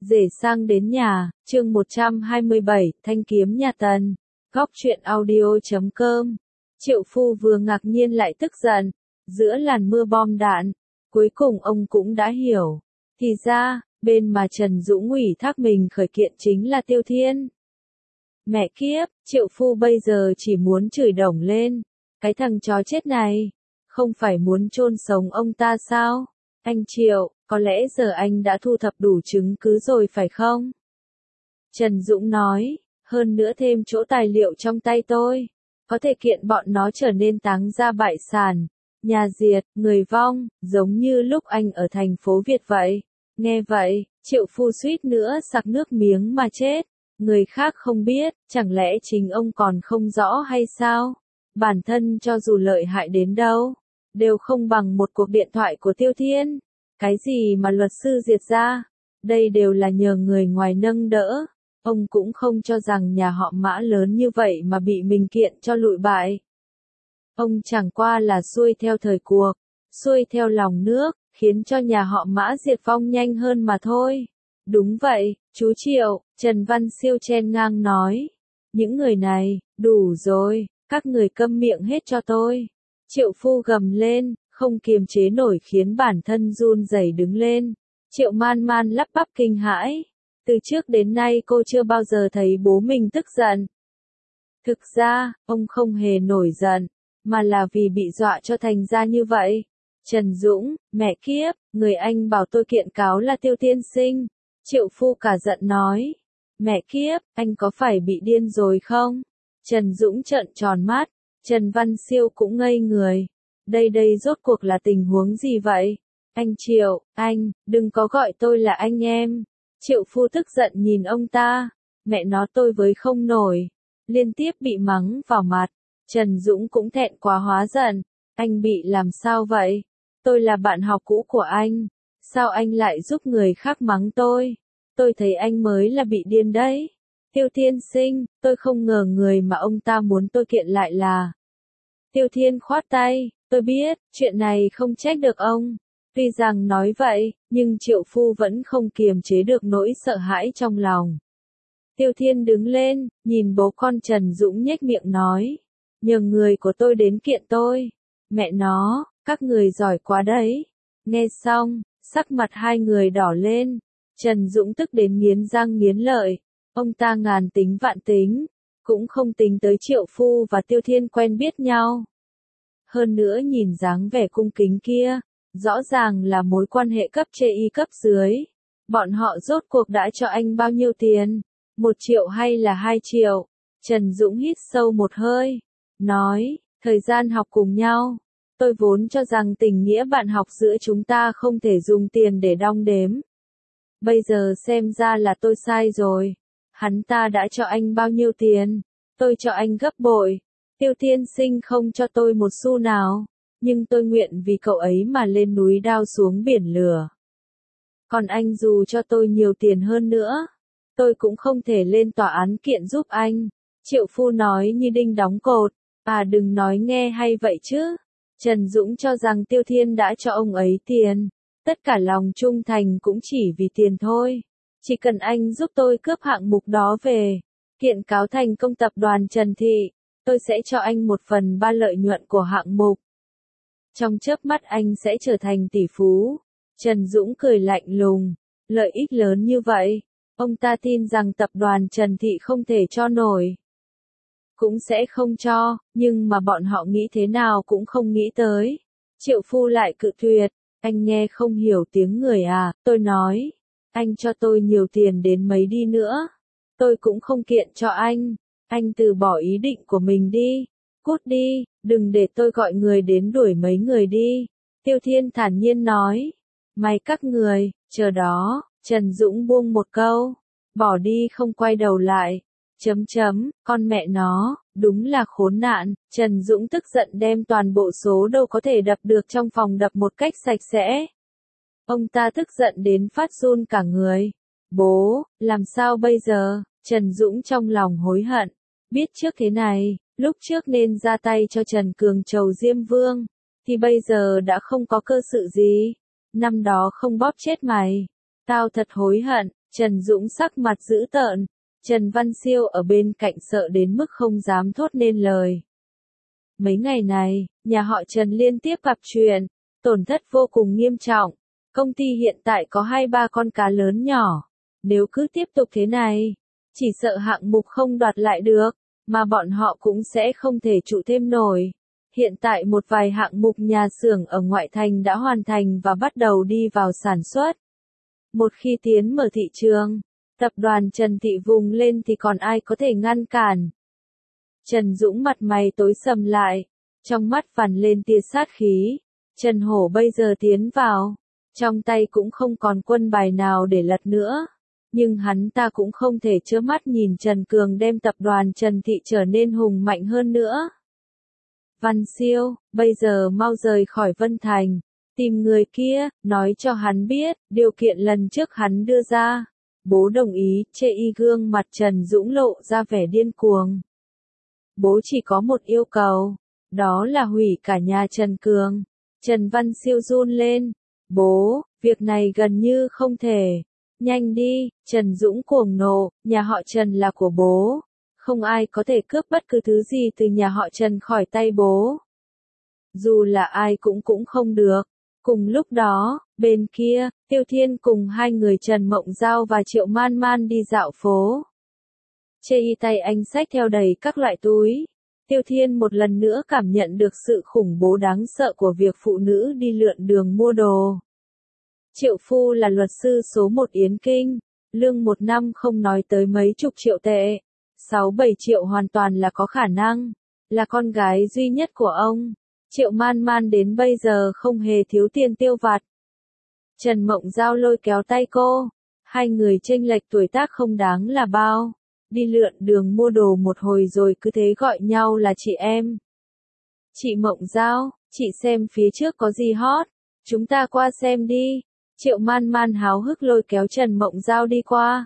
Rể sang đến nhà, chương 127, Thanh kiếm nhà Tần. Góc truyện audio.com. Triệu Phu vừa ngạc nhiên lại tức giận, giữa làn mưa bom đạn, cuối cùng ông cũng đã hiểu. Thì ra, bên mà Trần Dũng ủy thác mình khởi kiện chính là Tiêu Thiên. Mẹ kiếp, Triệu Phu bây giờ chỉ muốn chửi đổng lên. Cái thằng chó chết này, không phải muốn chôn sống ông ta sao? Anh Triệu, có lẽ giờ anh đã thu thập đủ chứng cứ rồi phải không? Trần Dũng nói, hơn nữa thêm chỗ tài liệu trong tay tôi, có thể kiện bọn nó trở nên táng ra bại sản, nhà diệt, người vong, giống như lúc anh ở thành phố Việt vậy. Nghe vậy, Triệu Phu suýt nữa sặc nước miếng mà chết. Người khác không biết, chẳng lẽ chính ông còn không rõ hay sao? Bản thân cho dù lợi hại đến đâu, đều không bằng một cuộc điện thoại của Tiêu Thiên. Cái gì mà luật sư diệt ra, đây đều là nhờ người ngoài nâng đỡ. Ông cũng không cho rằng nhà họ Mã lớn như vậy mà bị mình kiện cho lụi bại. Ông chẳng qua là xuôi theo thời cuộc, xuôi theo lòng nước, khiến cho nhà họ Mã diệt vong nhanh hơn mà thôi. Đúng vậy, chú Triệu, Trần Văn Siêu chen ngang nói. Những người này, đủ rồi, các người câm miệng hết cho tôi. Triệu Phu gầm lên, không kiềm chế nổi khiến bản thân run rẩy đứng lên. Triệu Man Man lắp bắp kinh hãi. Từ trước đến nay cô chưa bao giờ thấy bố mình tức giận. Thực ra, ông không hề nổi giận, mà là vì bị dọa cho thành ra như vậy. Trần Dũng, mẹ kiếp, người anh bảo tôi kiện cáo là Tiêu Tiên Sinh. Triệu Phu cả giận nói. Mẹ kiếp, anh có phải bị điên rồi không? Trần Dũng trợn tròn mắt, Trần Văn Siêu cũng ngây người. Đây rốt cuộc là tình huống gì vậy? Anh Triệu, anh, đừng có gọi tôi là anh em. Triệu Phu tức giận nhìn ông ta. Mẹ nó tôi với không nổi. Liên tiếp bị mắng vào mặt. Trần Dũng cũng thẹn quá hóa giận. Anh bị làm sao vậy? Tôi là bạn học cũ của anh. Sao anh lại giúp người khác mắng tôi? Tôi thấy anh mới là bị điên đấy. Tiêu Thiên Sinh, tôi không ngờ người mà ông ta muốn tôi kiện lại là. Tiêu Thiên khoát tay, tôi biết, chuyện này không trách được ông. Tuy rằng nói vậy, nhưng Triệu Phu vẫn không kiềm chế được nỗi sợ hãi trong lòng. Tiêu Thiên đứng lên, nhìn bố con Trần Dũng nhếch miệng nói. Nhờ người của tôi đến kiện tôi. Mẹ nó, các người giỏi quá đấy. Nghe xong, sắc mặt hai người đỏ lên. Trần Dũng tức đến nghiến răng nghiến lợi. Ông ta ngàn tính vạn tính, cũng không tính tới Triệu Phu và Tiêu Thiên quen biết nhau. Hơn nữa nhìn dáng vẻ cung kính kia, rõ ràng là mối quan hệ cấp trên y cấp dưới. Bọn họ rốt cuộc đã cho anh bao nhiêu tiền? 1 triệu hay là 2 triệu? Trần Dũng hít sâu một hơi, nói, thời gian học cùng nhau. Tôi vốn cho rằng tình nghĩa bạn học giữa chúng ta không thể dùng tiền để đong đếm. Bây giờ xem ra là tôi sai rồi. Hắn ta đã cho anh bao nhiêu tiền? Tôi cho anh gấp bội. Tiêu Tiên Sinh không cho tôi một xu nào, nhưng tôi nguyện vì cậu ấy mà lên núi đao xuống biển lửa. Còn anh dù cho tôi nhiều tiền hơn nữa, tôi cũng không thể lên tòa án kiện giúp anh. Triệu Phu nói như đinh đóng cột. À đừng nói nghe hay vậy chứ. Trần Dũng cho rằng Tiêu Thiên đã cho ông ấy tiền. Tất cả lòng trung thành cũng chỉ vì tiền thôi. Chỉ cần anh giúp tôi cướp hạng mục đó về, kiện cáo thành công tập đoàn Trần Thị, tôi sẽ cho anh 1/3 lợi nhuận của hạng mục. Trong chớp mắt anh sẽ trở thành tỷ phú. Trần Dũng cười lạnh lùng. Lợi ích lớn như vậy, ông ta tin rằng tập đoàn Trần Thị không thể cho nổi. Cũng sẽ không cho, nhưng mà bọn họ nghĩ thế nào cũng không nghĩ tới. Triệu Phu lại cự tuyệt. Anh nghe không hiểu tiếng người à? Tôi nói. Anh cho tôi nhiều tiền đến mấy đi nữa, tôi cũng không kiện cho anh. Anh từ bỏ ý định của mình đi. Cút đi, đừng để tôi gọi người đến đuổi mấy người đi. Tiêu Thiên thản nhiên nói. May các người, chờ đó. Trần Dũng buông một câu. Bỏ đi không quay đầu lại. Con mẹ nó, đúng là khốn nạn. Trần Dũng tức giận đem toàn bộ số đâu có thể đập được trong phòng đập một cách sạch sẽ. Ông ta tức giận đến phát run cả người. Bố, làm sao bây giờ? Trần Dũng trong lòng hối hận. Biết trước thế này, lúc trước nên ra tay cho Trần Cường trầu Diêm Vương, thì bây giờ đã không có cơ sự gì. Năm đó không bóp chết mày. Tao thật hối hận. Trần Dũng sắc mặt dữ tợn, Trần Văn Siêu ở bên cạnh sợ đến mức không dám thốt nên lời. Mấy ngày này, nhà họ Trần liên tiếp gặp chuyện, tổn thất vô cùng nghiêm trọng. Công ty hiện tại có 2-3 con cá lớn nhỏ. Nếu cứ tiếp tục thế này, chỉ sợ hạng mục không đoạt lại được, mà bọn họ cũng sẽ không thể trụ thêm nổi. Hiện tại một vài hạng mục nhà xưởng ở ngoại thành đã hoàn thành và bắt đầu đi vào sản xuất. Một khi tiến mở thị trường, tập đoàn Trần Thị vùng lên thì còn ai có thể ngăn cản. Trần Dũng mặt mày tối sầm lại, trong mắt phằn lên tia sát khí. Trần Hổ bây giờ tiến vào, trong tay cũng không còn quân bài nào để lật nữa. Nhưng hắn ta cũng không thể trơ mắt nhìn Trần Cường đem tập đoàn Trần Thị trở nên hùng mạnh hơn nữa. Văn Siêu, bây giờ mau rời khỏi Vân Thành, tìm người kia, nói cho hắn biết, điều kiện lần trước hắn đưa ra. Bố đồng ý, chê y gương mặt Trần Dũng lộ ra vẻ điên cuồng. Bố chỉ có một yêu cầu, đó là hủy cả nhà Trần Cường. Trần Văn Siêu run lên. Bố, việc này gần như không thể. Nhanh đi, Trần Dũng cuồng nộ, nhà họ Trần là của bố. Không ai có thể cướp bất cứ thứ gì từ nhà họ Trần khỏi tay bố. Dù là ai cũng không được. Cùng lúc đó, bên kia, Tiêu Thiên cùng hai người Trần Mộng Giao và Triệu Man Man đi dạo phố. Chê y tay anh xách theo đầy các loại túi. Tiêu Thiên một lần nữa cảm nhận được sự khủng bố đáng sợ của việc phụ nữ đi lượn đường mua đồ. Triệu Phu là luật sư số 1 Yến Kinh, lương một năm không nói tới mấy chục triệu tệ. 6-7 triệu hoàn toàn là có khả năng, là con gái duy nhất của ông. Triệu Man Man đến bây giờ không hề thiếu tiền tiêu vặt. Trần Mộng Giao lôi kéo tay cô, hai người chênh lệch tuổi tác không đáng là bao. Đi lượn đường mua đồ một hồi rồi cứ thế gọi nhau là chị em. Chị Mộng Giao, chị xem phía trước có gì hot, chúng ta qua xem đi. Triệu Man Man háo hức lôi kéo Trần Mộng Giao đi qua.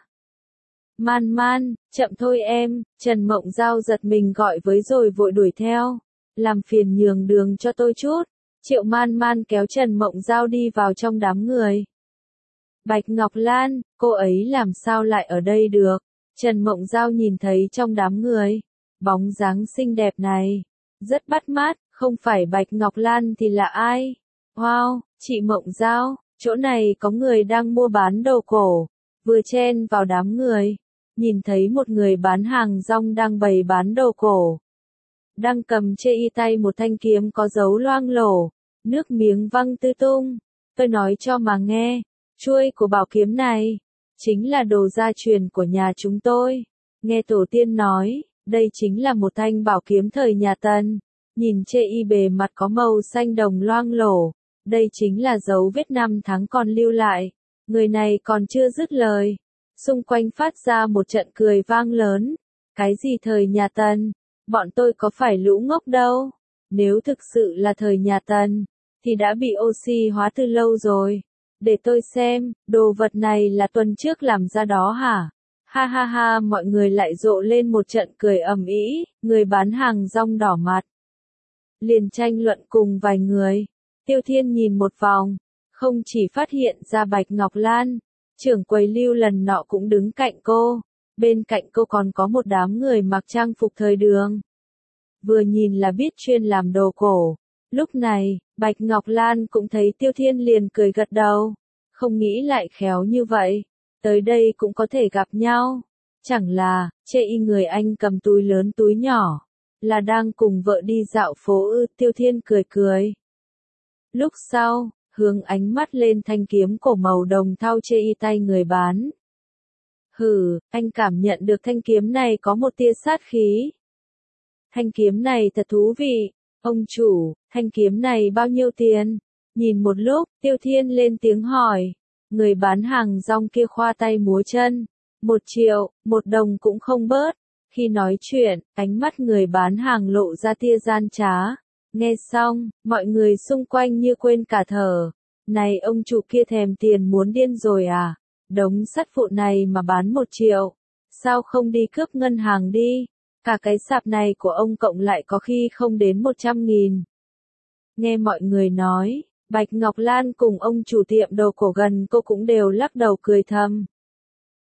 Man Man, chậm thôi em, Trần Mộng Giao giật mình gọi với rồi vội đuổi theo. Làm phiền nhường đường cho tôi chút. Triệu Man Man kéo Trần Mộng Giao đi vào trong đám người. Bạch Ngọc Lan, cô ấy làm sao lại ở đây được? Trần Mộng Giao nhìn thấy trong đám người, bóng dáng xinh đẹp này, rất bắt mắt, không phải Bạch Ngọc Lan thì là ai? Wow, chị Mộng Giao, chỗ này có người đang mua bán đồ cổ. Vừa chen vào đám người, nhìn thấy một người bán hàng rong đang bày bán đồ cổ. Đang cầm chê y tay một thanh kiếm có dấu loang lổ, nước miếng văng tứ tung. Tôi nói cho mà nghe, chuôi của bảo kiếm này chính là đồ gia truyền của nhà chúng tôi. Nghe tổ tiên nói, đây chính là một thanh bảo kiếm thời nhà Tần. Nhìn chê y bề mặt có màu xanh đồng loang lổ, đây chính là dấu vết năm tháng còn lưu lại. Người này còn chưa dứt lời, xung quanh phát ra một trận cười vang lớn. Cái gì thời nhà Tần? Bọn tôi có phải lũ ngốc đâu. Nếu thực sự là thời nhà Tần, thì đã bị oxy hóa từ lâu rồi. Để tôi xem, đồ vật này là tuần trước làm ra đó hả? Ha ha ha, mọi người lại rộ lên một trận cười ầm ĩ, người bán hàng rong đỏ mặt. Liền tranh luận cùng vài người. Tiêu Thiên nhìn một vòng, không chỉ phát hiện ra Bạch Ngọc Lan, trưởng quầy Lưu lần nọ cũng đứng cạnh cô. Bên cạnh cô còn có một đám người mặc trang phục thời đường. Vừa nhìn là biết chuyên làm đồ cổ. Lúc này, Bạch Ngọc Lan cũng thấy Tiêu Thiên liền cười gật đầu. Không nghĩ lại khéo như vậy. Tới đây cũng có thể gặp nhau. Chẳng là, chê y người anh cầm túi lớn túi nhỏ. Là đang cùng vợ đi dạo phố ư? Tiêu Thiên cười cười. Lúc sau, hướng ánh mắt lên thanh kiếm cổ màu đồng thau chê y tay người bán. Hừ, anh cảm nhận được thanh kiếm này có một tia sát khí. Thanh kiếm này thật thú vị. Ông chủ, thanh kiếm này bao nhiêu tiền? Nhìn một lúc, Tiêu Thiên lên tiếng hỏi. Người bán hàng rong kia khoa tay múa chân. 1 triệu, 1 đồng cũng không bớt. Khi nói chuyện, ánh mắt người bán hàng lộ ra tia gian trá. Nghe xong, mọi người xung quanh như quên cả thở. Này ông chủ kia thèm tiền muốn điên rồi à? Đống sắt vụn này mà bán 1 triệu. Sao không đi cướp ngân hàng đi? Cả cái sạp này của ông cộng lại có khi không đến 100.000. Nghe mọi người nói, Bạch Ngọc Lan cùng ông chủ tiệm đồ cổ gần cô cũng đều lắc đầu cười thầm.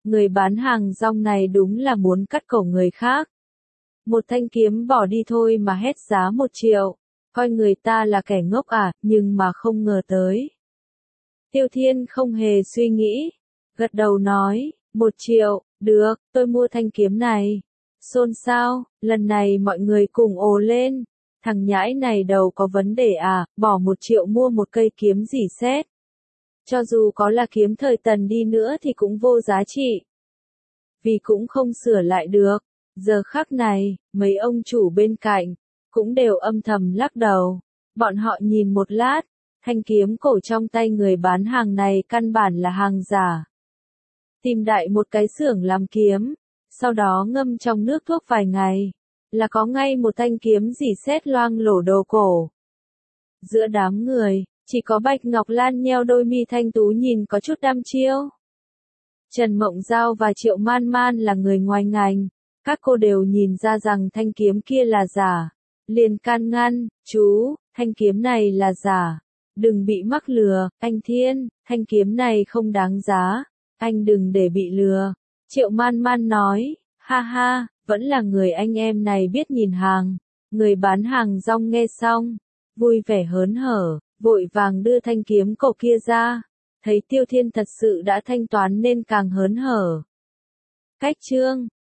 Người bán hàng rong này đúng là muốn cắt cổ người khác. Một thanh kiếm bỏ đi thôi mà hét giá 1 triệu. Coi người ta là kẻ ngốc à, nhưng mà không ngờ tới. Tiêu Thiên không hề suy nghĩ. Gật đầu nói, 1 triệu, được, tôi mua thanh kiếm này. Xôn xao, lần này mọi người cùng ồ lên. Thằng nhãi này đầu có vấn đề à, bỏ 1 triệu mua một cây kiếm rỉ sét. Cho dù có là kiếm thời Tần đi nữa thì cũng vô giá trị. Vì cũng không sửa lại được. Giờ khắc này, mấy ông chủ bên cạnh, cũng đều âm thầm lắc đầu. Bọn họ nhìn một lát, thanh kiếm cổ trong tay người bán hàng này căn bản là hàng giả. Tìm đại một cái xưởng làm kiếm, sau đó ngâm trong nước thuốc vài ngày, là có ngay một thanh kiếm rỉ sét loang lổ đồ cổ. Giữa đám người, chỉ có Bạch Ngọc Lan nheo đôi mi thanh tú nhìn có chút đăm chiêu. Trần Mộng Giao và Triệu Man Man là người ngoài ngành, các cô đều nhìn ra rằng thanh kiếm kia là giả. Liền can ngăn, chú, thanh kiếm này là giả. Đừng bị mắc lừa, anh Thiên, thanh kiếm này không đáng giá. Anh đừng để bị lừa. Triệu Man Man nói, ha ha, vẫn là người anh em này biết nhìn hàng. Người bán hàng rong nghe xong, vui vẻ hớn hở, vội vàng đưa thanh kiếm cổ kia ra. Thấy Tiêu Thiên thật sự đã thanh toán nên càng hớn hở. Cách chương